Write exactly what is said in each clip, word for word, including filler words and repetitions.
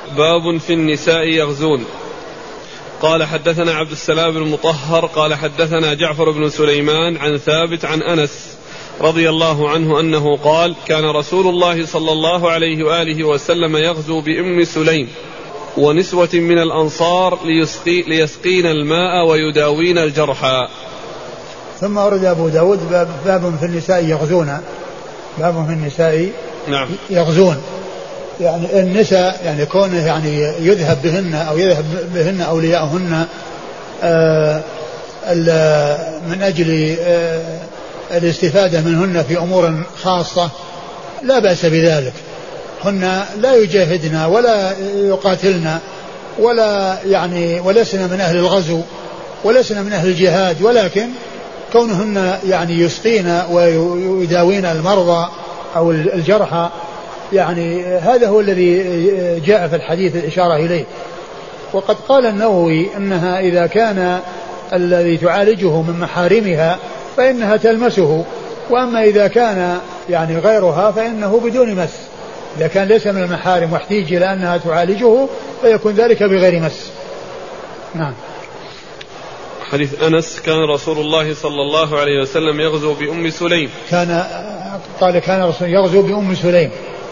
باب في النساء يغزون. قال حدثنا عبد السلام بن مطهر قال حدثنا جعفر بن سليمان عن ثابت عن أنس رضي الله عنه أنه قال كان رسول الله صلى الله عليه وآله وسلم يغزو بأم سليم ونسوة من الأنصار ليسقي ليسقين الماء ويداوين الجرحى. ثم أورد أبو داود باب, باب في النساء يغزون. باب في النساء نعم. يغزون يعني النساء يعني كونه يعني يذهب بهن أو يذهب بهن أولياءهن آه من أجل آه الاستفادة منهن في أمور خاصة لا بأس بذلك. هن لا يجاهدن ولا يقاتلن ولا يعني ولسنا من أهل الغزو ولسنا من أهل الجهاد، ولكن كونهن يعني يسقين ويداوين المرضى أو الجرحى يعني هذا هو الذي جاء في الحديث الإشارة إليه. وقد قال النووي أنها إذا كان الذي تعالجه من محارمها فإنها تلمسه، وأما إذا كان يعني غيرها فإنه بدون مس. إذا كان ليس من المحارم واحتيج إلى أنها تعالجه فيكون ذلك بغير مس. نعم. حديث أنس كان رسول الله صلى الله عليه وسلم يغزو بأم سليم. كان قال كان رسول يغزو بأم سليم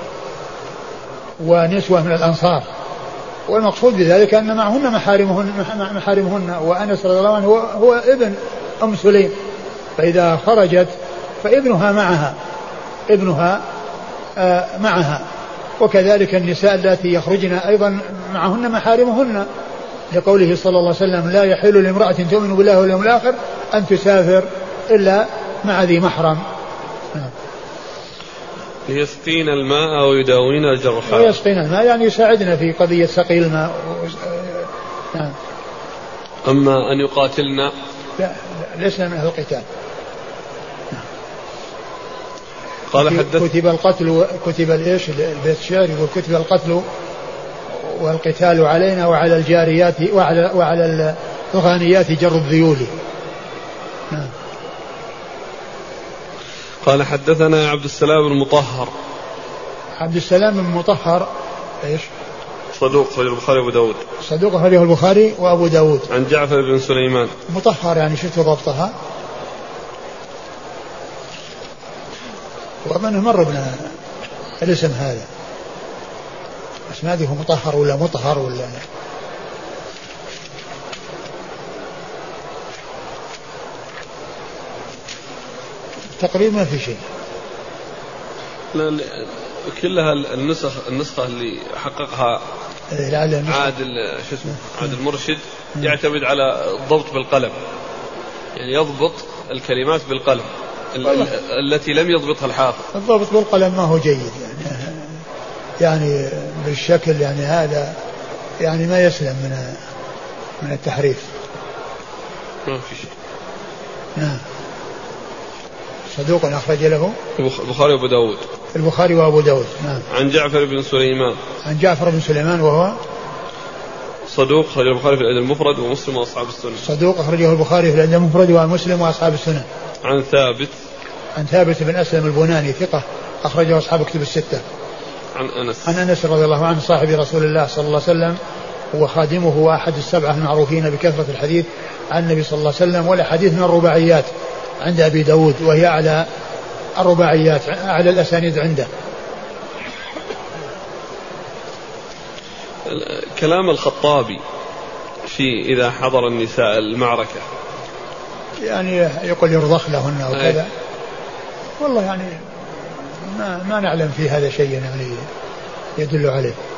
ونسوة من الأنصار، والمقصود بذلك أن معهن محارمهن, محارمهن وأنس رضي الله عنه هو, هو ابن أم سليم، فإذا خرجت فابنها معها ابنها آه معها، وكذلك النساء التي يخرجن أيضا معهن محارمهن، لقوله صلى الله عليه وسلم لا يحل لامرأة تؤمن بالله واليوم الآخر أن تسافر إلا مع ذي محرم. يسقين الماء ويداوين الجرحى. ويسقين الماء يعني يساعدنا في قضية سقي الماء. نعم. أما أن يقاتلنا لا لسنا من أهل القتال. قال حدث كتب القتل كتب الايش البيت الشعر يقول كتب القتل والقتال علينا وعلى الجاريات وعلى وعلى الغانيات جر الذيول. نعم. قال حدثنا عبد السلام بن مطهر. عبد السلام بن مطهر ايش؟ صدوق أخرجه البخاري وأبو داود. صدوق أخرجه البخاري وأبو داود. عن جعفر بن سليمان. مطهر يعني شفت ضبطها. ومنه مر بنا الاسم هذا، اسناده مطهر ولا مطهر ولا تقريبا ما في شيء. لا كلها النسخ النسخة اللي حققها عادل شو اسمه عادل المرشد يعتمد على الضبط بالقلم، يعني يضبط الكلمات بالقلم التي لم يضبطها الحافظ. الضبط بالقلم ما هو جيد يعني يعني بالشكل يعني هذا يعني ما يسلم من من التحريف. ما في شيء. نعم. صدوق أخرج له البخاري وأبو داود. البخاري وأبو داود. نعم. عن جعفر بن سليمان. عن جعفر بن سليمان وهو صدوق أخرجه البخاري في الأدب المفرد ومسلم وأصحاب السنة. صدوق أخرجه البخاري في الأدب المفرد ومسلم وأصحاب السنة. عن ثابت. عن ثابت بن أسلم البناني ثقة أخرجه أصحاب كتب الستة. عن أنس. عن أنس رضي الله عنه صاحب رسول الله صلى الله عليه وسلم وخادمه وأحد السبعة المعروفين بكثرة الحديث عن النبي صلى الله عليه وسلم، ولا حديث من الرباعيات عند أبي داود، وهي أعلى الرباعيات أعلى الأسانيد عنده. كلام الخطابي في إذا حضر النساء المعركة يعني يقول يرضخ لهن وكذا، والله يعني ما, ما نعلم في هذا شيء يعني يدل عليه.